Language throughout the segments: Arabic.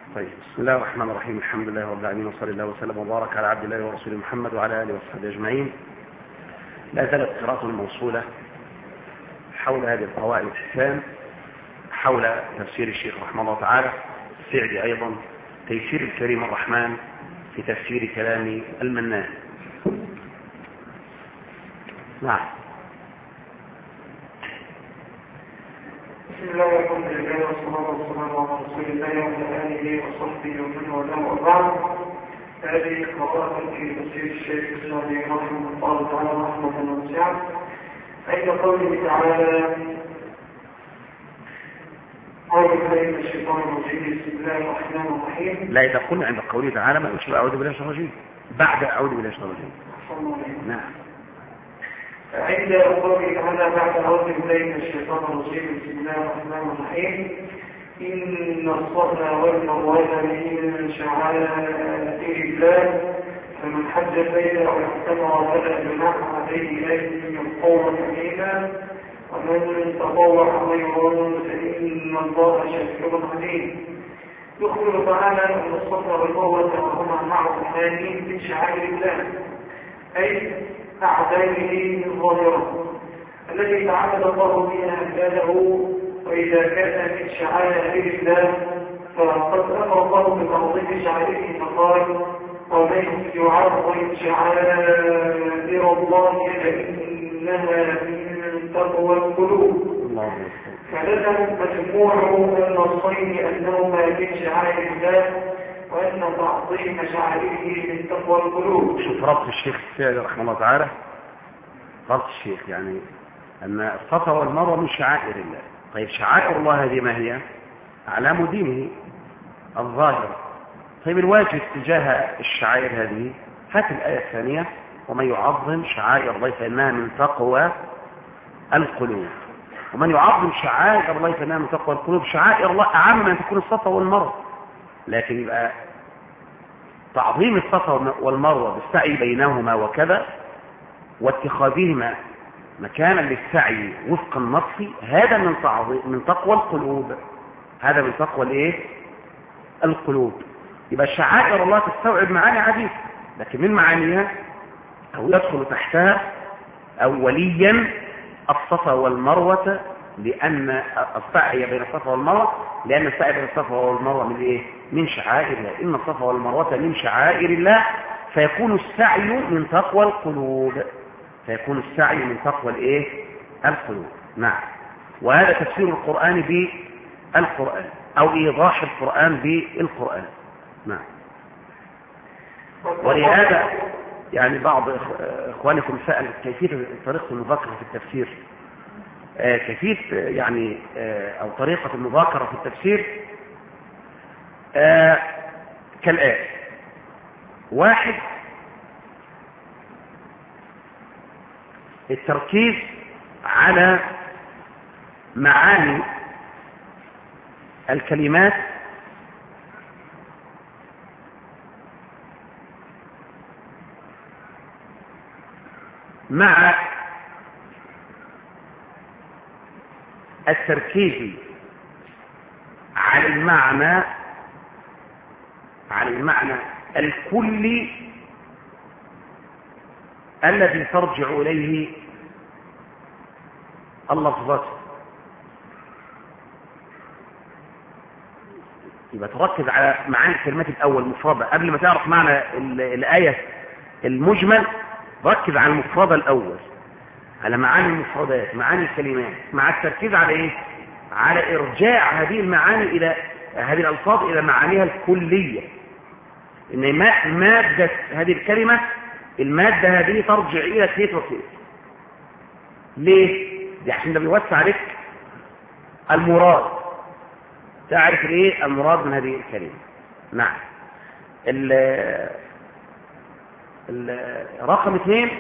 طيب، بسم الله الرحمن الرحيم. الحمد لله رب العالمين، وصلى الله وسلم وبارك على عبد الله ورسوله محمد وعلى اله وصحبه اجمعين. لا زالت قراءة موصولة حول هذه القواعد الأحكام، حول تفسير الشيخ رحمه الله تعالى السعدي، أيضا تيسير الكريم الرحمن في تفسير كلام المنان. نعم. بسم الله والحمد لله والصلاة والسلام على رسول الله وعلى آله وصحبه ومن والاه وبعد. هذه قراءة في تفسير الشيخ السعدي رحمه الله تعالى رحمة واسعة، عند قوله تعالى: أعوذ بالله من الشيطان الرجيم، بسم الله الرحمن الرحيم. لا، إذا قلنا عند قوله تعالى ما نقولش أعوذ بالله من الشيطان الرجيم، بعد أعوذ بالله من الشيطان الرجيم. نعم. عند قوله تعالى بعد أعوذ بالله من الشيطان الرجيم، بسم الله الرحمن الرحيم: إن الصفا والمروة من شعائر الله، فمن حج البيت أو اعتمر فلا جناح عليه أن يطوف بهما، ومن تطوع خيرا فإن الله شاكر عليم. يخبر تعالى أن الصفا والمروة هما معروفان من شعائر الله، أي أعدائه الظاهرة التي تعبد الله بها عباده. وإذا كان من شعائر الله فقد أمر الله بتعظيم شعائره، فقال: ومن يعظم شعائر الله فإنها من تقوى القلوب. فلزم مجموع النصين أنهما من شعائر الله، وأن تعظيم شعائره من تقوى القلوب. شوف ربط الشيخ السعدي رحمه الله تعالى، ربط الشيخ يعني أن الصفا والمروة من شعائر الله. طيب، شعائر الله هذه ما هي؟ أعلام دينه الظاهرة. طيب، الواجب تجاه الشعائر هذه، هات الآية الثانية: ومن يعظم شعائر الله فإنها من تقوى القلوب. ومن يعظم شعائر الله فإنها من تقوى القلوب. شعائر الله أعم من تكون الصفا والمروة، لكن يبقى تعظيم الصفا والمروة بالسعي بينهما وكذا، واتخاذهما مكانا للسعي وفق النص، هذا من تقوى القلوب. هذا من تقوى الايه؟ القلوب. يبقى شعائر الله تستوعب معاني عديدة، لكن من معانيها او يدخل تحتها اوليا الصفا والمروة، لان السعي بين الصفا والمروة، لان السعي بين الصفا والمروة من ايه؟ من شعائر الله. ان الصفا والمروة من شعائر الله، فيكون السعي من تقوى القلوب. فيكون السعي من تقوى الايه؟ القلوب. نعم. وهذا تفسير القرآن بالقرآن، او ايضاح القرآن بالقرآن. نعم. ولهذا يعني بعض اخوانكم سأل كيفية طريقة المذاكرة في التفسير، كيفية يعني او طريقة المذاكرة في التفسير كالآتي: واحد، التركيز على معاني الكلمات مع التركيز على المعنى الكلي الذي ترجع إليه اللفظات. يبقى تركز على معاني الكلمات الأول مفردة قبل ما تعرف معنى الآية المجمل. ركز على المفردة الأول، على معاني المفردات، معاني الكلمات، مع التركيز على إيه؟ على إرجاع هذه المعاني إلى هذه الألفاظ إلى معانيها الكلية. إن مادة هذه الكلمة، المادة هذه ترجع إلى كيف وكيف. ليه؟ دي عشان ده بيوسع عليك المراد، تعرف ايه المراد من هذه الكلمة. نعم. رقم 2: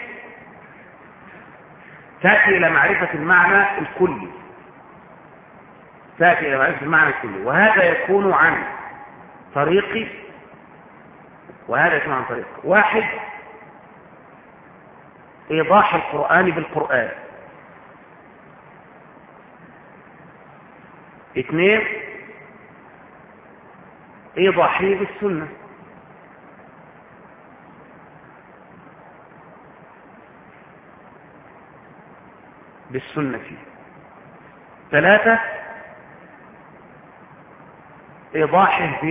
تأتي إلى معرفة المعنى الكلي. تأتي إلى معرفة المعنى الكلي، وهذا يكون عن طريق واحد: إيضاح القرآن بالقرآن. 2: إيضاحه بالسنة. بالسنة. 3 إيضاحه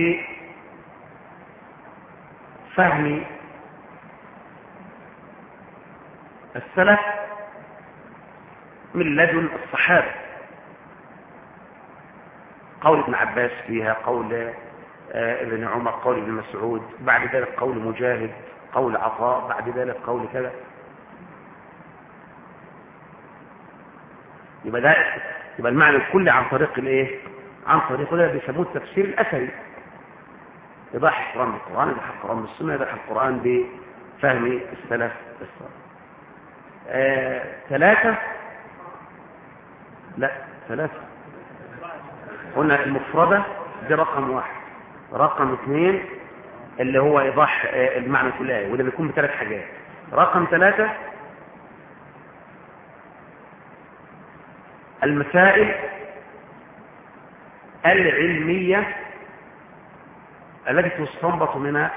بفهم السلف من لدن الصحابة، قول ابن عباس فيها، قول ابن عمر، قول ابن مسعود، بعد ذلك قول مجاهد، قول عطاء، بعد ذلك قول كذا. يبقى المعنى الكلي عن طريق الايه؟ عن طريق ده بيسموه التفسير الاثري، يضاح القرآن بالقرآن، يضاح القرآن بالسنة، يضاح القرآن بفهم السلف الصالح. 3 لا 3 قلنا المفردة دي رقم 1. رقم 2 اللي هو إيضاح المعنى كل آية، وده بيكون ب3 حاجات. رقم 3 المسائل العلمية التي تستنبط منها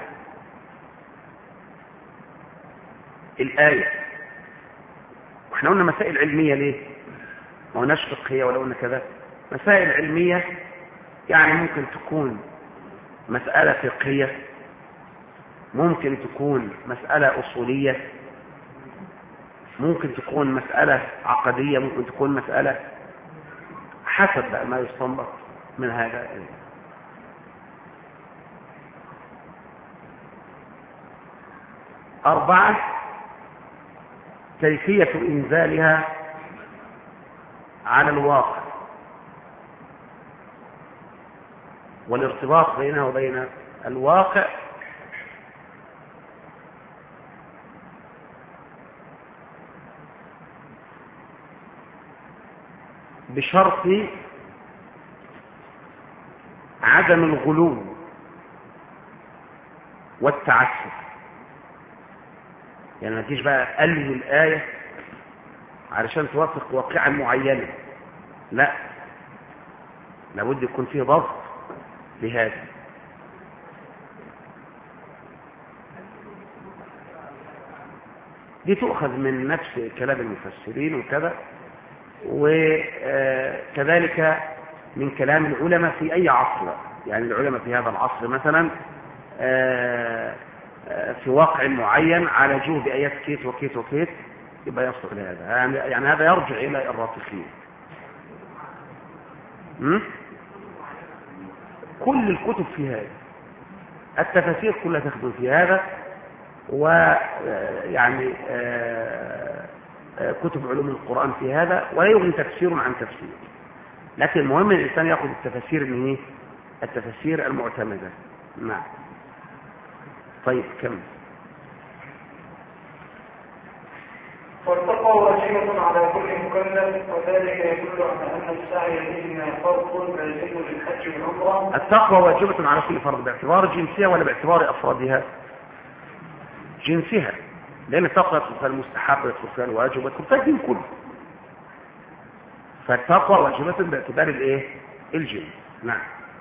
الآية. واحنا قلنا مسائل علمية ليه؟ ما قلناش فقهية ولا قلنا كذا. مسائل علمية يعني ممكن تكون مسألة فقهية، ممكن تكون مسألة أصولية، ممكن تكون مسألة عقدية، ممكن تكون مسألة حسب بقى ما يستنبط من هذا. 4 كيفية إنزالها على الواقع والارتباط بينها وبين الواقع بشرط عدم الغلو والتعسف. يعني ما تجيش بقى ألغي الآية علشان توافق واقعا معينة، لا، لابد يكون فيه ضبط لهذا. دي تؤخذ من نفس كلام المفسرين وكذا، وكذلك من كلام العلماء في أي عصر. يعني العلماء في هذا العصر مثلا في واقع معين عالجوه بآيات كيت وكيت وكيت، يبقى يصلح لهذا. يعني هذا يرجع إلى الراسخين. كل الكتب في هذا، التفاسير كلها تخدم في هذا، ويعني كتب علوم القرآن في هذا، ولا يغني تفسير عن تفسير. لكن المهم الإنسان يأخذ التفاسير من ايه؟ التفاسير المعتمدة. نعم. طيب كم؟ والتقوى واجبة على كل مكلف، وذلك يدل على أن السعي فيهما فرض لازم للحج والعمرة. التقوى واجبة على كل فرد باعتبار جنسها ولا باعتبار أفرادها؟ جنسها، لأن التقوى يدخل فيها المستحب ويدخل فيها الواجب ويدخل فيها الدين كله. فالتقوى واجبة باعتبار الايه؟ الجنس. نعم.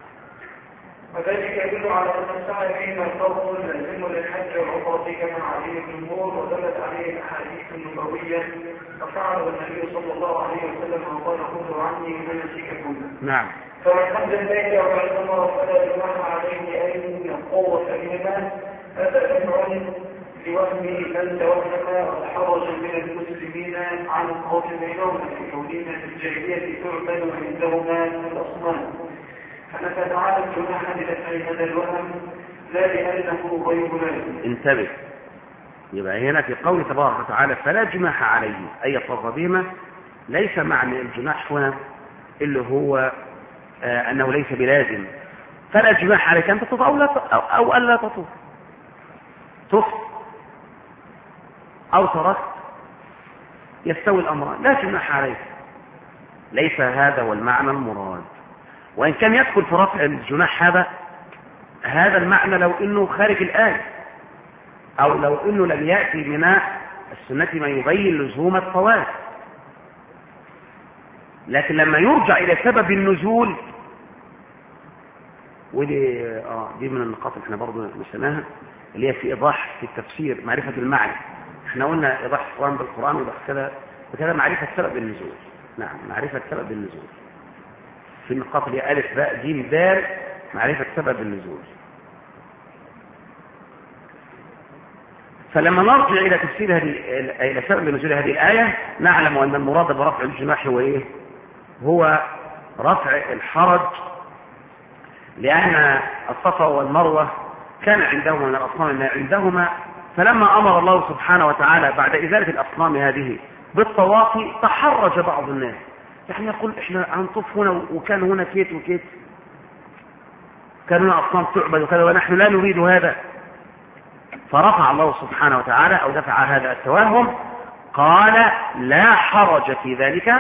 وذلك يدل على أن السعي فيهما فرض لازم للحج والعمرة كما عليه الجمهور، ودلت عليه الأحاديث النبوية، ففعله النبي صلى الله عليه وسلم وقال خذوا عني مناسككم. نعم. فمن حج البيت واعتمر فلا جناح عليه أن يقوى بهما، هذا جمع لوهم من توهم وتحرج من المسلمين عن القول بينهم في كونهما في الجاهلية تعبد عندهما الأصنام، فنفى تعالى الجناح لدفع هذا الوهم لا لأنه غير لازم. انتبه، يبقى هنا في قول تبارك وتعالى فلا جناح عليه أي يطوف بهما، ليس معنى الجناح هنا اللي هو أنه ليس بلازم. فلا جناح عليك أن تطوف أو ألا تطوف، طف أو تركت يستوي الأمران، لا جناح عليك. ليس هذا هو المعنى المراد، وإن كان يدخل في رفع الجناح هذا المعنى لو إنه خارج الآية، أو لو إنه لم يأتي من السنة ما يبين لزوم الطواف. لكن لما يرجع إلى سبب النزول ودي دي من النقاط اللي احنا برضه نسيناها، اللي هي في ايضاح في التفسير معرفه المعنى. احنا قلنا ايضاح القران بالقران وده كده وكده معرفه سبب النزول. نعم، معرفه سبب النزول في النقاط اللي هي الف باء جيم دال، معرفه سبب النزول. فلما نرجع الى تفسير الى سبب نزول هذه الايه نعلم ان المراد برفع الجناح هو ايه؟ هو رفع الحرج، لأن الصفا والمروة كان عندهما من الأصنام ما عندهما، فلما أمر الله سبحانه وتعالى بعد إزالة الأصنام هذه بالطواف تحرج بعض الناس، يعني يقول إحنا هنطوف هنا وكان هنا كيت وكيت، كان هنا أصنام تعبد وكذا ونحن لا نريد هذا، فرفع الله سبحانه وتعالى أو دفع هذا التوهم، قال لا حرج في ذلك،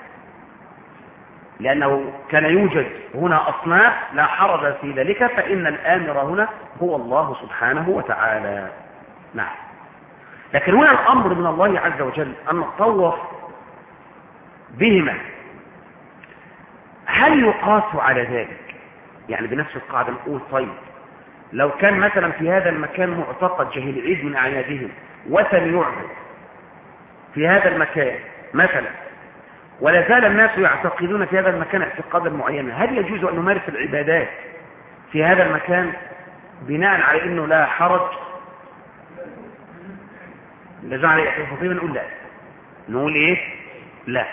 لأنه كان يوجد هنا أصنام لا حرج في ذلك، فإن الآمر هنا هو الله سبحانه وتعالى. نعم، لكن هنا الأمر من الله عز وجل أن نطوف بهما. هل يقاس على ذلك؟ يعني بنفس القاعدة نقول طيب لو كان مثلا في هذا المكان معتقد جهل عيد من أعيادهم وثن يعبد في هذا المكان مثلا، ولا زال الناس يعتقدون في هذا المكان اعتقادا معينا، هل يجوز أن نمارس العبادات في هذا المكان بناء على أنه لا حرج؟ نرجع للخطيب نقول لا. نقول إيه؟ لا،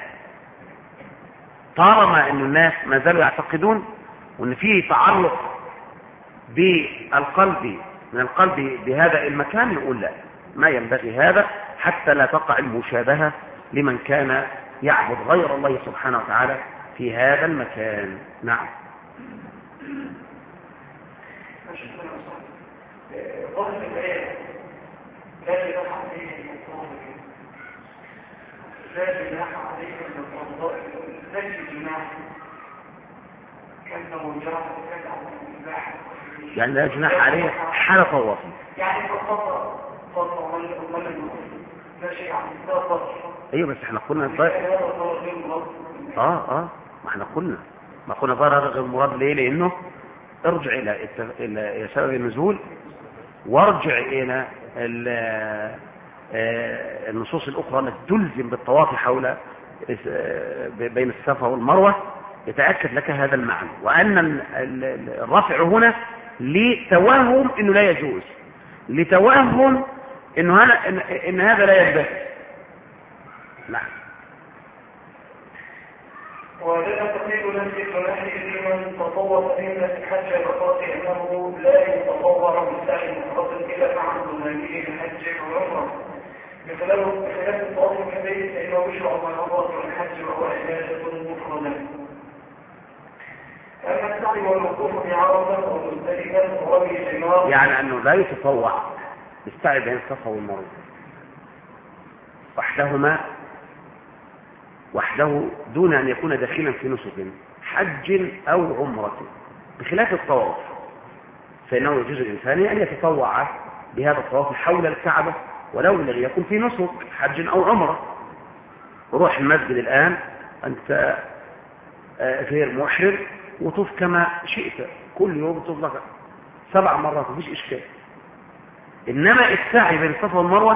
طالما أن الناس ما زالوا يعتقدون وأن فيه تعلق بالقلب من القلب بهذا المكان، نقول لا، ما ينبغي هذا حتى لا تقع المشابهة لمن كان يعبد غير الله سبحانه وتعالى في هذا المكان. نعم. يعني لا جناح عليه حال طواف، يعني ايوه بس احنا قلنا ما احنا قلنا ظاهر هذا غير المراد. ليه؟ لانه ارجع الى سبب النزول، وارجع الى النصوص الاخرى التي تلزم بالطواف حول بين الصفا والمروه، يتاكد لك هذا المعنى، وان الرفع هنا لتوهم انه لا يجوز، لتوهم ان هذا لا ينبغي. نعم. ولنا تقريب نفسي فنحن لمن تطور فينا في حج الرقاص انه لا يتطور بالسعي المفضل الا مع المنامين الحج والعمره، بخلاف الطواف الكبير فانه يشرع مرات الحج وهو عباده مفرده. اما السعي والوقوف بعرفه ومزدلفه وهو بجمار، يعني انه لا يتطوع بالسعي بين الصفا والمروه وحده دون أن يكون داخلا في نسك حج أو عمرة، بخلاف الطواف فإنه يجوز الإنسان أن يتطوع بهذا الطواف حول الكعبة ولو لم يكن في نسك حج أو عمرة. روح المسجد الآن أنت غير محرم وطوف كما شئت، كل يوم طوف لك 7 مرات مفيش إشكال. إنما السعي بين الصفا والمروة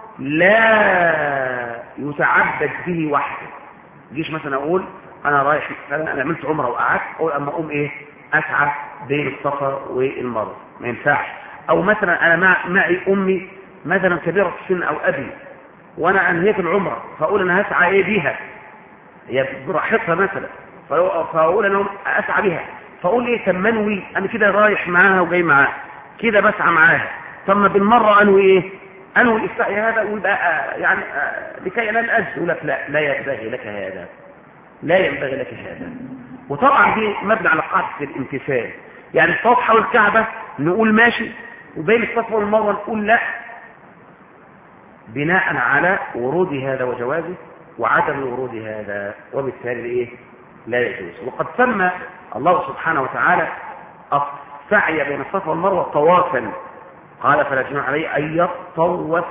لا يتعبد به وحده. جيش مثلا اقول انا رايح انا عملت عمره وقعدت، اقول اما اقوم ايه اسعى بين الصفا والمروه، ما ينفعش. او مثلا انا معي امي مثلا كبيره في السن او ابي وانا انهيت العمره، فاقول انا هسعى ايه بيها، هي براحتها مثلا، فاقول انا اسعى بها، فاقول ايه تمنوي انا كده رايح معاها وجاي معاها كده بسعى معاها، ثم بالمره انوي ايه أنه الإساء هذا ويبقى يعني لكي أنا الأجل لك لا ينبغي لك هذا، لا ينبغي لك هذا. وطبعا دي مبنى على قاعدة الامتثال، يعني الطواف حول الكعبة نقول ماشي وبين الصفا والمروة نقول لا، بناء على ورود هذا وجوازه وعدم ورود هذا، وبالتالي إيه لا يجوز. وقد سمى الله سبحانه وتعالى السعي بين الصفا والمروة طوافا، قال فلا جناح عليه أن يطوف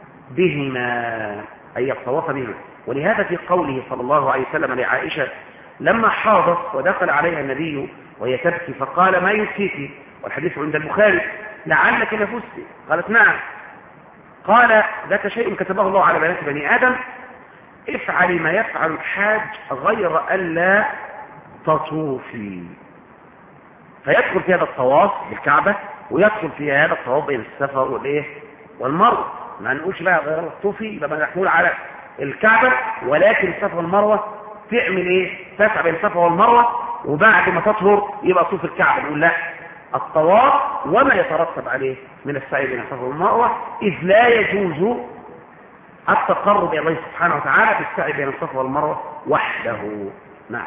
بهما، ولهذا في قوله صلى الله عليه وسلم لعائشة لما حاضت ودخل عليها النبي وهي تبكي فقال: ما يبكيك؟ والحديث عند البخاري: لعلك نفست. قالت: نعم. قال: ذاك شيء كتبه الله على بنات بني آدم، افعلي ما يفعل الحاج غير ألا تطوفي. فيدخل في هذا الطواف بالكعبة ويدخل في هذا الطواف بين الصفا والايه والمروة. ما نقولش بقى غير الطوفي يبقى محمول على الكعبة، ولكن الصفا والمروة تعمل ايه؟ تسعى بين الصفا والمروة، وبعد ما تطهر يبقى طوف الكعبة. نقول لا، الطواف وما يترتب عليه من السعي بين الصفا والمروة، إذ لا يجوز التقرب إلى الله سبحانه وتعالى بالسعي بين الصفا والمروة وحده. نعم.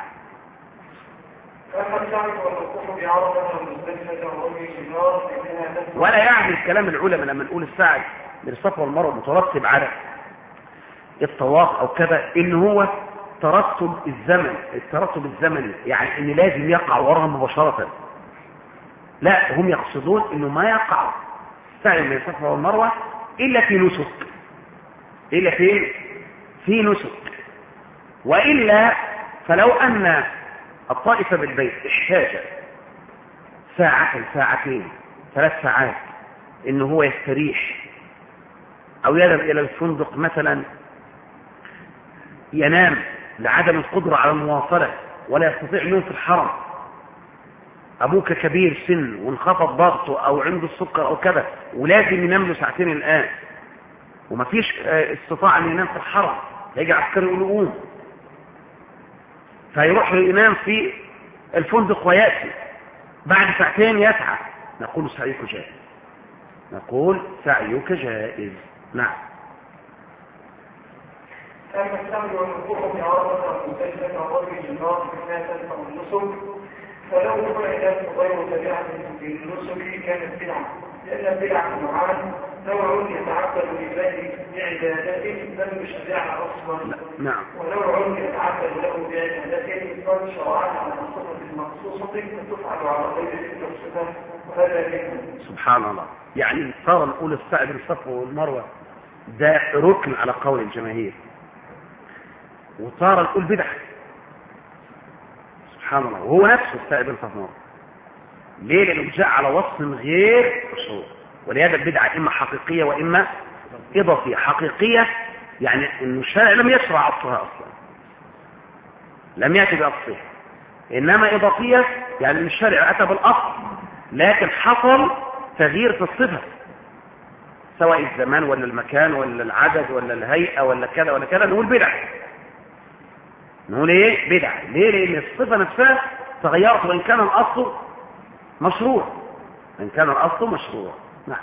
ولا يعني الكلام العلماء لما نقول السعي بين الصفا والمروة مترتب على الطواف أو كذا إن هو ترتب الزمني، يعني إن لازم يقع وراها مباشرة. لا، هم يقصدون إنه ما يقع السعي بين الصفا والمروة إلا في نسك، إلا في نسك. وإلا فلو أن الطائف بالبيت احتاج ساعة، ساعتين، 3 ساعات إنه هو يستريح أو يذهب إلى الفندق مثلا ينام لعدم القدرة على المواصلة ولا يستطيع النوم في الحرم، أبوك كبير سن وانخفض ضغطه أو عنده السكر أو كذا ولازم ينام له 2 ساعتين الآن ومفيش استطاع أن ينام في الحرم، يجي عسكري يقول له قوم، فيروح ينام في الفندق ويأتي بعد 2 ساعتين يسعى، نقول سعيك جائز، نقول سعيك جائز. نعم. أما السعي والوقوف في عرضة المسجد وضرب الجمار في الناس أو النسك، فلو فعلت غير تبعة في النسك كانت بدعة، لأن البدعة نوعان: نوع يتعبد لله بعبادته لم يشرعها أصلا، نعم، ونوع يتعبد له بعبادته قد شرعها على الصفة المخصوصة فتفعل على غير تلك الصفة، وهذا منه. سبحان الله. يعني صار نقول السعي بين الصفا والمروة ده ركن على قول الجماهير، وصار نقول بدعة. سبحان الله. وهو نفسه السعي بين الصفا والمروة. ليه؟ لأنه جاء على وصف غير مشروع، ولهذا البدعة إما حقيقية وإما إضافية. حقيقية يعني أن الشارع لم يشرع أصلها أصلا، لم يأتي بأصلها. إنما إضافية يعني أن الشارع أتى بالأصل لكن حصل تغيير في الصفة، سواء الزمان ولا المكان ولا العدد ولا الهيئة ولا كذا ولا كذا، نقول بدعة. نقول إيه؟ بدعة. ليه؟ لأن الصفة نفسها تغيرت وإن كان الأصل مشروع، إن كان الأصل مشروع. نعم.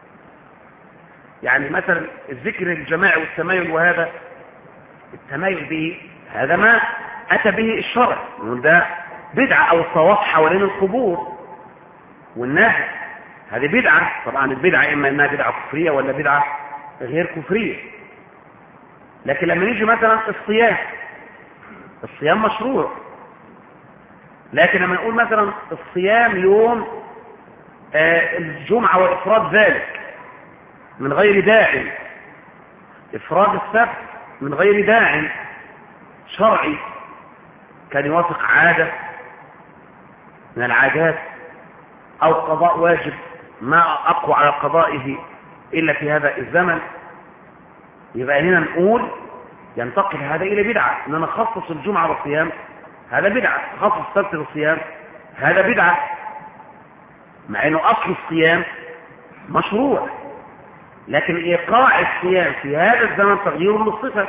يعني مثلا الذكر الجماعي والتمايل، وهذا التمايل به هذا ما أتى به الشرع، ده بدعة. أو الطواف حوالين القبور والنهي، هذه بدعة. طبعا البدعة إما أنها بدعة كفرية ولا بدعة غير كفرية. لكن لما نيجي مثلا الصيام مشروع، لكن لما نقول مثلا الصيام يوم الجمعة وإفراد ذلك من غير داعي، إفراد السبت من غير داعي شرعي كان يوافق عادة من العادات أو قضاء واجب ما أقوى على قضائه إلا في هذا الزمن، يبقى هنا نقول ينتقل هذا إلى بدعة. إننا نخصص الجمعة بالصيام هذا بدعة، نخصص السبت بالصيام هذا بدعة، مع أنه أصل الصيام مشروع، لكن إيقاع الصيام في هذا الزمن تغيير للصفة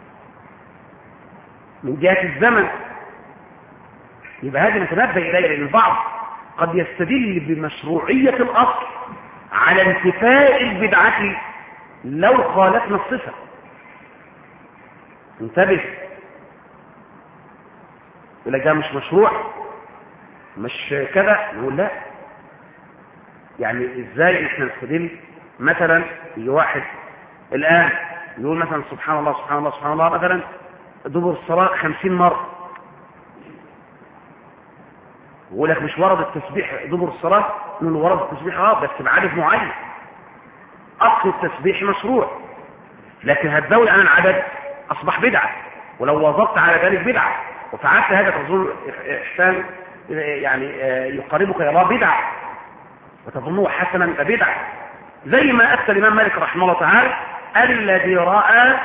من جهة الزمن. يبقى هذا نتنبه إليه، لأن البعض قد يستدل بمشروعية الأصل على انتفاء البدعة لو خالفنا الصفة. انتبه، يقول لك ده مش مشروع، مش كذا، نقول لا. يعني ازاي احنا نستدل مثلا واحد الآن يقول مثلا سبحان الله سبحان الله سبحان الله مثلا دبر الصلاة 50 مرة، يقول لك مش ورد التسبيح دبر الصلاة، نقول ورد التسبيح بس بعدد معين. أصل التسبيح مشروع، لكن هتزود عن العدد أصبح بدعة، ولو وظبت على ذلك بدعة. وفعلت هذا تظن إحسان يعني يقربك إلى الله بدعة، وتظنه حسنا بدعة، زي ما أفتى الإمام مالك رحمه الله تعالى الذي رأى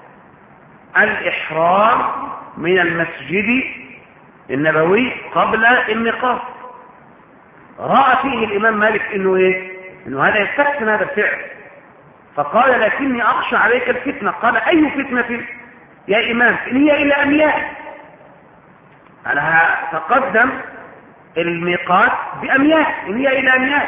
الإحرام من المسجد النبوي قبل الميقات، رأى فيه الإمام مالك إنه إيه؟ إنه هذا يستحسن هذا الفعل، فقال لكني أخشى عليك الفتنة. قال أي فتنة يا إمام؟ إن هي إلا أميال، أنا تقدم الميقات بأميال، إن هي إلا أميال.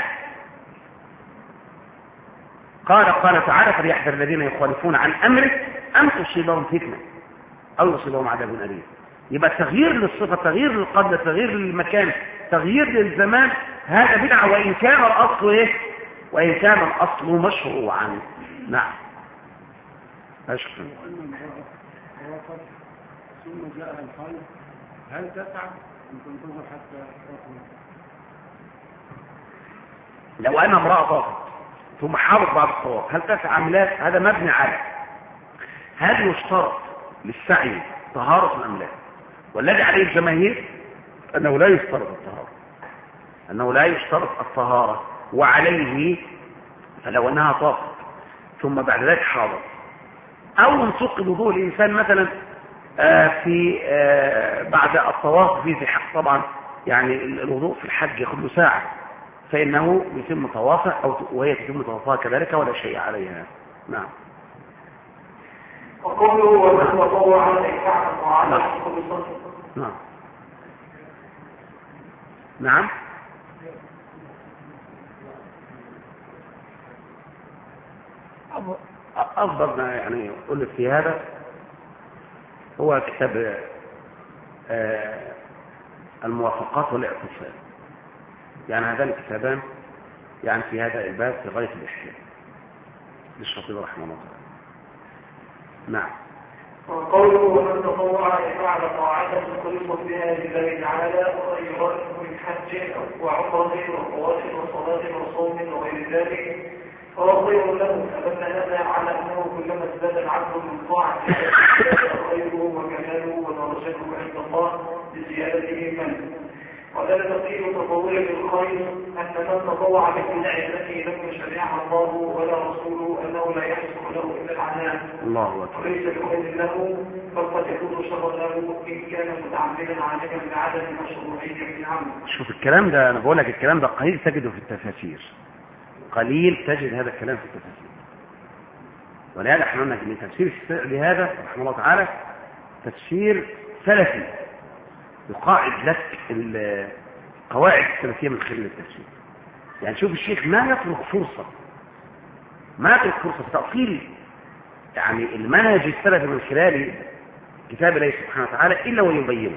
قال تعالى فليحذر الذين يخالفون عن أمره أن تصيبهم فتنة أو يصيبهم عذاب أليم. يبقى تغيير للصفة، تغيير للقبلة، تغيير للمكان، تغيير للزمان، هذا بدعة وإن كان الأصل إيه؟ وإن كان الأصل مشروعا. نعم. أشكرا. ثم جاء الحي، هل تسعى أن تنتظر حتى تأكل؟ لو أنا امرأة ضغط ثم حاضر بعد الطواف، هل تسعى أم لا؟ هذا مبني على هل يشترط للسعي طهارة أم لا؟ والذي عليه الجماهير أنه لا يشترط الطهارة، أنه لا يشترط الطهارة، وعليه فلو أنها طافت ثم بعد ذلك حاضر أو انتقد وضوء الإنسان مثلا في بعد الطواف في ذي حق، طبعا يعني الوضوء في الحج ياخذ له ساعة، فإنه يتم طوافه أو وهي تتم طوافها كذلك ولا شيء عليها. نعم. وقوله ومن تطوع الإكعب وعلى كل صدق. نعم. نعم. أفضل ما يعني أقول في هذا هو كتاب الموافقات والاعتصام، يعني هذان الكتابان يعني في هذا الباب في غاية الإحياء للشاطبي رحمه الله تعالى. نعم. وقوله ومن تطوع فعل طاعة مخلصا بها لله تعالى وخيرات من حج وعمرة وطواف وصلاة وصوم وغير ذلك فهو خير له، فدل هذا على انه كلما ازداد العبد من طاعة خيره وكماله ودرجته عند الله بزيادته منه. ولا تقيل تطوع بالخير ان من تطوع بالبدع التي لم يشرعها الله ولا رسوله انه لا يحصل له الا العناء الله أكبر، وليس بخير له بل قد يكون شرا له ان كان متعمدا عالما بعدم مشروعيه العمل. شوف الكلام ده، انا بقول لك الكلام ده قليل تجده في التفاسير، قليل تجد هذا الكلام في التفاسير، ولهذا احنا قلنا ان تفسير لهذا رحمه الله تعالى تفسير سلفي يقاعد لك القواعد السلفيه من خلال التفسير. يعني شوف الشيخ ما يترك فرصه في تأصيل يعني المنهج السلفي من خلال كتاب الله سبحانه وتعالى الا ويبينه.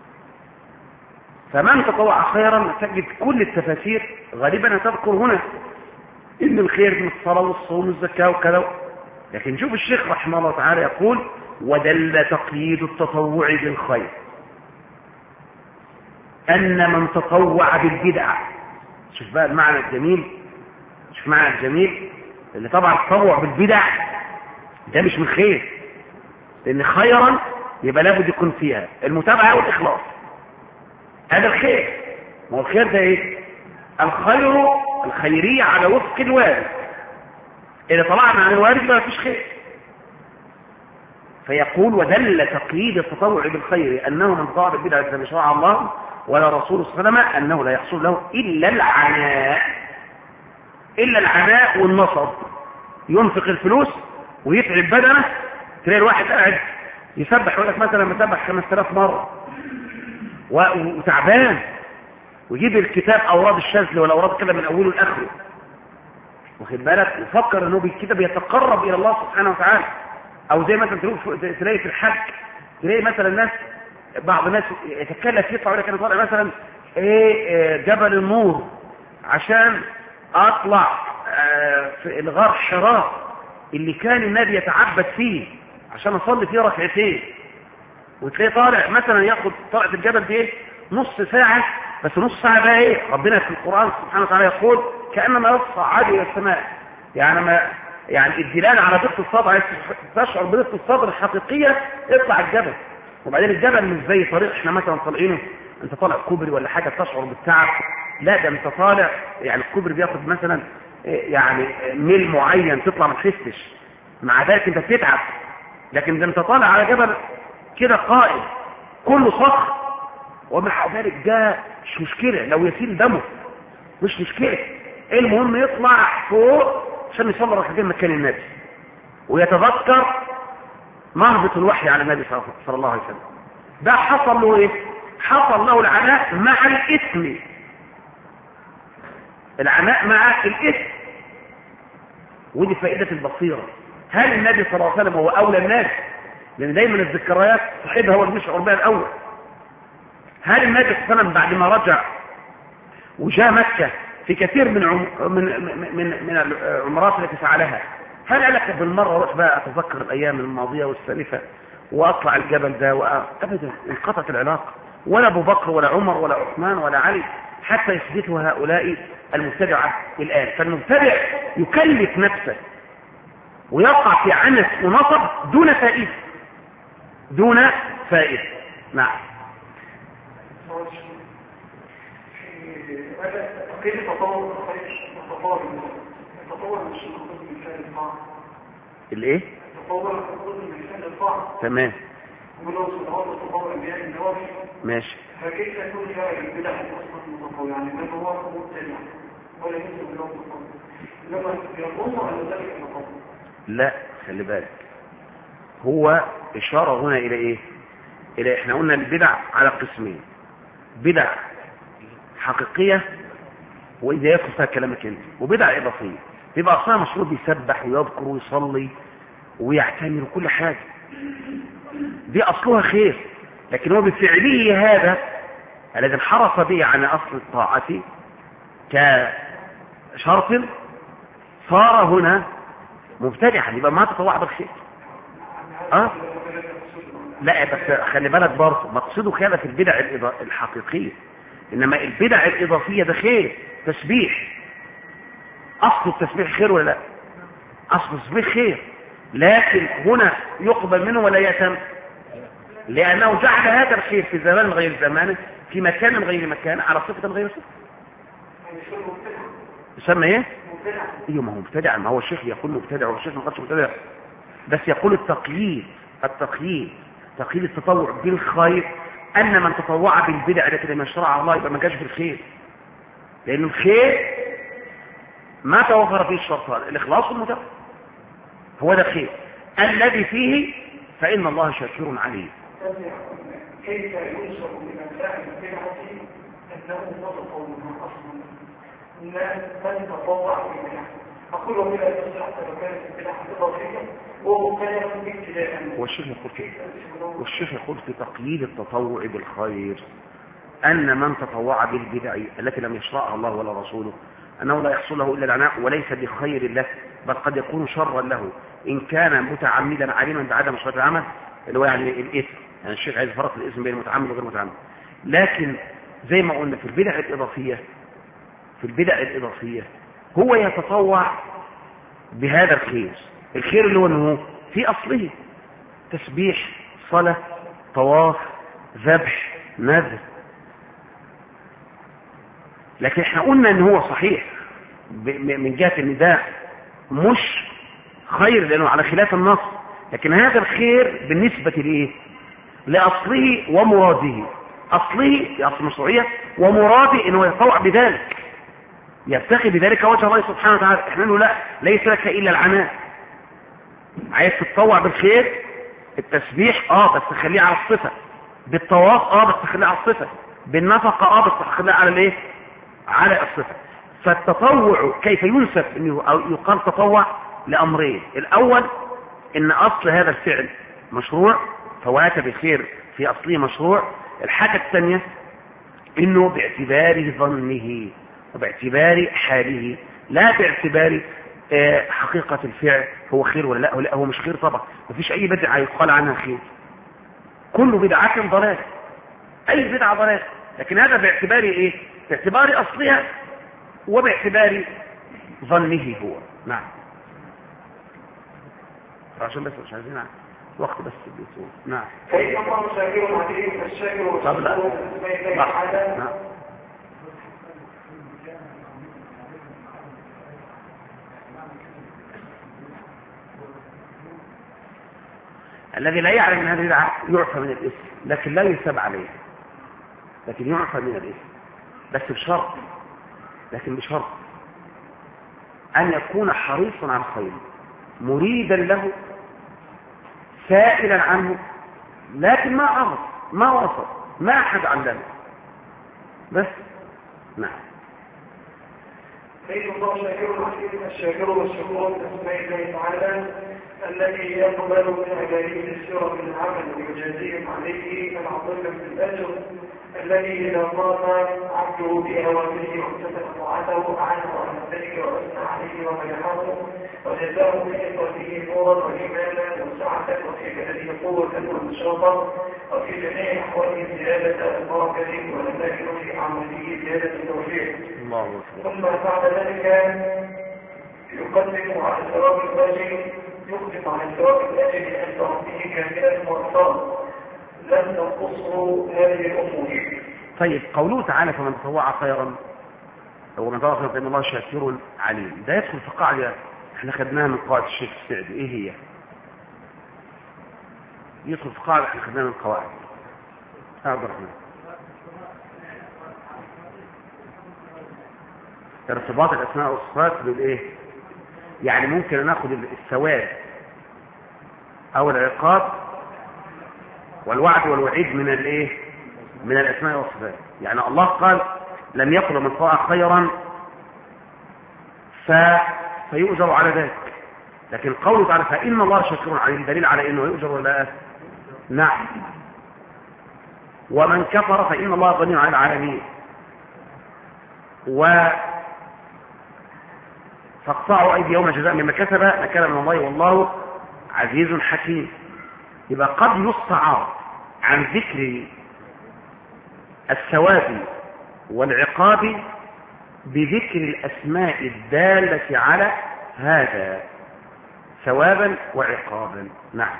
فمن تطوع خيرا تجد كل التفاسير غالبا تذكر هنا ان الخير من الصلاه والصوم والزكاه وكذا، لكن شوف الشيخ رحمه الله تعالى يقول ودل تقييد التطوع بالخير ان من تطوع بالبدعه. شوف بقى المعنى الجميل، شوف معنى الجميل اللي طبعا التطوع بالبدع ده مش من خير، لان خيرا يبقى لابد يكون فيها المتابعه والاخلاص، هذا الخير. ما هو الخير ده ايه؟ الخير الخيريه على وفق الوارد، اذا طلعنا عن الوارد ما فيش خير. فيقول ودل تقييد التطوع بالخير انه من تطوع بالبدعه لم يشرعها الله ولا رسوله صلى الله عليه وسلم انه لا يحصل له الا العناء والنصب، ينفق الفلوس ويتعب بدنه. تلاقي الواحد قاعد يسبح يقول لك مثلا مسبح 5000 مره وتعبان، ويجيب الكتاب اوراد الشاذلي ولا اوراد كده من اوله لاخره، واخد بالك، وفكر انه بالكده بيتقرب الى الله سبحانه وتعالى. او زي مثلا تلاقي في الحج تلاقي مثلا الناس بعض الناس يتكلف يطلع يقول لك انا طالع مثلا جبل النور عشان اطلع في الغار حراء اللي كان النبي يتعبد فيه عشان اصلي فيه ركعتين، وتلاقيه طالع مثلا ياخد طلعة الجبل دي نص ساعة، بس نص ساعة بقى ايه؟ ربنا في القرآن سبحانه وتعالى يقول كأنما يصعد إلى السماء، يعني الدلالة على دقة الصدر، عايز تشعر بدقة الصدر الحقيقية اطلع الجبل. وبعدين الجبل مش زي طريق احنا مثلا طالعينه، انت طالع كوبري ولا حاجه تشعر بالتعب، لا ده انت طالع يعني الكوبري بياخد مثلا يعني ميل معين تطلع ما تحسش، مع ذلك انت بتتعب. لكن ده انت طالع على جبل كده قائم كله صخر، ومع ذلك ده مش مشكله لو يسيل دمه، مش مشكله. المهم يطلع فوق عشان يصلي ركعتين مكان النبي ويتذكر مهبط الوحي على النبي صلى الله عليه وسلم. ده حصل له ايه؟ حصل له العناء مع الاسم، العناء مع الاسم. ودي فائدة البصيرة. هل النبي صلى الله عليه وسلم هو اولى الناس؟ لان دايما الذكريات صاحبها هو اللي بيشعر بها الاول. هل النبي صلى الله عليه وسلم بعد ما رجع وجاء مكة في كثير من العمرات التي فعلها، هل قال لك بالمرة روح بقى اتذكر الايام الماضية والسالفة واطلع الجبل ده ابدا، انقطعت العلاقة. ولا ابو بكر ولا عمر ولا عثمان ولا علي حتى يثبتوا هؤلاء المبتدعة الان. فالمبتدع يكلف نفسه ويقع في عنف ونصب دون فائدة، دون فائدة. نعم. كيف تطور التطور مش المفروض من فعل الطاعة؟ الايه؟ التطور المفروض من فعل الطاعة. تمام. ولو سبحانه تطور الانبياء النوافل. ماشي. فكيف يكون فاعل البدع اصلا متطور؟ يعني من هو مبتدع ولا يمكن له تطور، لما يقوم على ذلك التطور. لا خلي بالك، هو اشاره هنا الى ايه؟ الى احنا قلنا البدع على قسمين: بدع حقيقية وإذا يدخل فيها كلامك انت، وبدع إضافية بيبقى أصلا مشروع بيسبح ويذكر ويصلي ويعتمر وكل حاجة، دي أصلها خير. لكن هو بفعله هذا الذي انحرف به عن أصل الطاعة كشرط صار هنا مبتدعا، يبقى ما تطوع بالخير. لا بس خلي بالك برضه مقصده كده في البدع الحقيقية، إنما البدع الإضافية ده خير، تسبيح. أصل التسبيح خير ولا لا؟ أصل التسبيح خير، لكن هنا يقبل منه ولا يتم، لأنه جعل هذا الخير في زمان غير زمانه، في مكان غير مكانه، على صفة غير صفة. يسمى ايه؟ ايوه ما هو مبتدع، ما هو الشيخ يقول مبتدع والشيخ ما قالش مبتدع، بس يقول التقييد تقييد التطوع بالخير، ان من تطوع بالبدع التي لم يشرعها الله يبقى ما جاش بالخير، لان الخير ما توفر فيه الشرطان: الاخلاص والمتابعه، هو ده الخير الذي فيه فان الله شاكر عليم. كيف ينشر من فاعل البدعة انه نطق من اصلا من تطوع بالبدعة؟ اقول بلا تصح حتى لو كانت البدعة اضافية ومبتدع ابتداء. والشيخ يقول في تقييد التطوع بالخير ان من تطوع بالبدع التي لم يشرعها الله ولا رسوله انه لا يحصل له الا العناء وليس بخير له، بل قد يكون شرا له ان كان متعمدا عالما بعدم شرع العمل، اللي هو يعني الاثم. يعني الشيخ عايز يفرق الاسم بين المتعمد وغير متعمد. لكن زي ما قلنا في البدع الإضافية هو يتطوع بهذا الخير اللي هو انه في أصله تسبيح، صلاة، طواف، ذبح، نذر. لكن احنا قلنا ان هو صحيح من جهة ان ده مش خير لانه على خلاف النص، لكن هذا الخير بالنسبة لإيه؟ لأصله ومراده. أصله أصل مشروعية، ومراده إنه يتطوع بذلك، يبتغي بذلك وجه الله سبحانه وتعالى. احنا نقول لا، ليس لك إلا العناء. عايز تتطوع بالخير، التسبيح بس تخليه على الصفة، بالطواف بس تخليه على الصفة، بالنفقة بس تخليه على الايه؟ على الصفة. فالتطوع كيف ينسب انه يقال تطوع؟ لأمرين: الأول ان اصل هذا الفعل مشروع فوات بالخير في اصله مشروع. الحاجة الثانية انه باعتبار ظنه وباعتبار حاله، لا باعتبار حقيقة الفعل هو خير ولا لا. لا هو مش خير طبعا، مفيش اي بدعة يقال عنها خير، كل بدعة ضلال، اي بدعة ضلال. لكن هذا باعتبار ايه؟ باعتبار اصلها وباعتبار ظنه هو. نعم. عشان بس مش عايزين وقت بس بيصور. نعم. فإن الله شاكر عليم فالشاكر طب لا. والشكور اسماء الله تعالى. نعم. الذي لا يعلم من هذه البدعة يعفى من الاسم، لكن لا يثاب عليه، لكن يعفى من الاسم، بس بشرط، لكن بشرط أن يكون حريصا على الخير مريدا له سائلا عنه، لكن ما عرف ما وصل ما أحد علمه بس. نعم. فإن الله شاكر عليم الشاكر والشكور اسماء الله تعالى الذي يقبل من عباده السر من العمل ويجازيهم عليه العظيم بالأجر الذي إذا قام عبده بأوامره وامتثل طاعته أعنه على ذلك وأثنى عليه ومدحه وجزاه بإخوته نورا وإيمانا وسعة وفي بلده قوة ونشاطا وفي جميع أحواله زيادة البركة والأماكن في أعماله زيادة التوفيق. ثم بعد ذلك يقدم على ثواب الواجب يقدم على ثواب الواجب عند ربه كاملا مرتضى لم تنقصه هذه الأمور. طيب قوله تعالى فمن تطوع خيرا ومن تطوع خيرا فإن الله شاكر عليم، ده يدخل في قاعدة احنا خدناها من قواعد الشيخ السعدي. ايه هي؟ يدخل في قاعدة احنا خدناها من قواعد عبد الرحمن، ارتباط الاسماء والصفات بالايه؟ يعني ممكن ناخد الثواب او العقاب والوعد والوعيد من الايه؟ من الاسماء والصفات. يعني الله قال لم يقل من طاع خيرا فيؤجر على ذلك، لكن قوله تعالى فإن الله شاكر عليم دليل على انه يؤجر ولا؟ نعم. ومن كفر فإن الله غني عن العالمين فاقطعوا أيديهم جزاء مما كسب نكالا من الله والله عزيز حكيم. يبقى قد يستعار عن ذكر الثواب والعقاب بذكر الأسماء الدالة على هذا ثوابا وعقابا. نعم.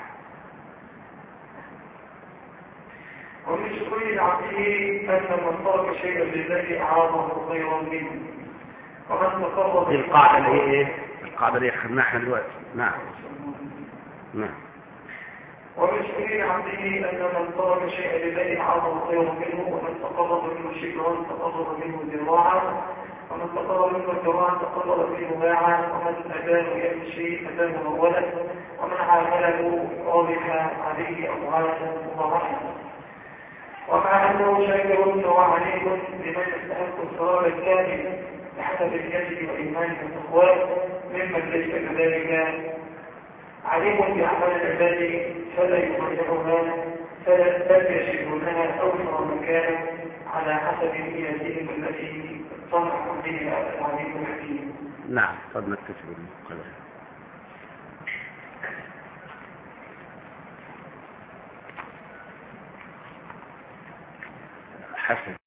ومن شكر عبده أن من ترك شيئا لله أعاظه خيرا منه ومن تقرب. دي القاعدة اللي هي ايه؟ القاعدة اللي خدناها احنا دلوقتي. نعم. نعم. ومن شكر عبده أن من ترك شيئا لله أعاظه خيرا منه ومن تقرب منه شكرا تقرب منه ذراعا ومن تقرب منه ذراعا تقرب منه باعا ومن أداه يمشي أداه مولا ومن عامله واضحا عليه أموالا ومرحا. ومع أنه شاكر وعليم لمن يستحق الصلاة الكامل بحسب اليد وإيمان والتقوى ممن ليس كذلك عليم بأعمال العباد فلا يضيعها بل يشهدونها أوفر مكانا على حسب نياتهم التي صنع بها العليم الحكيم. نعم. قد نكتسب بالقدر. حسن.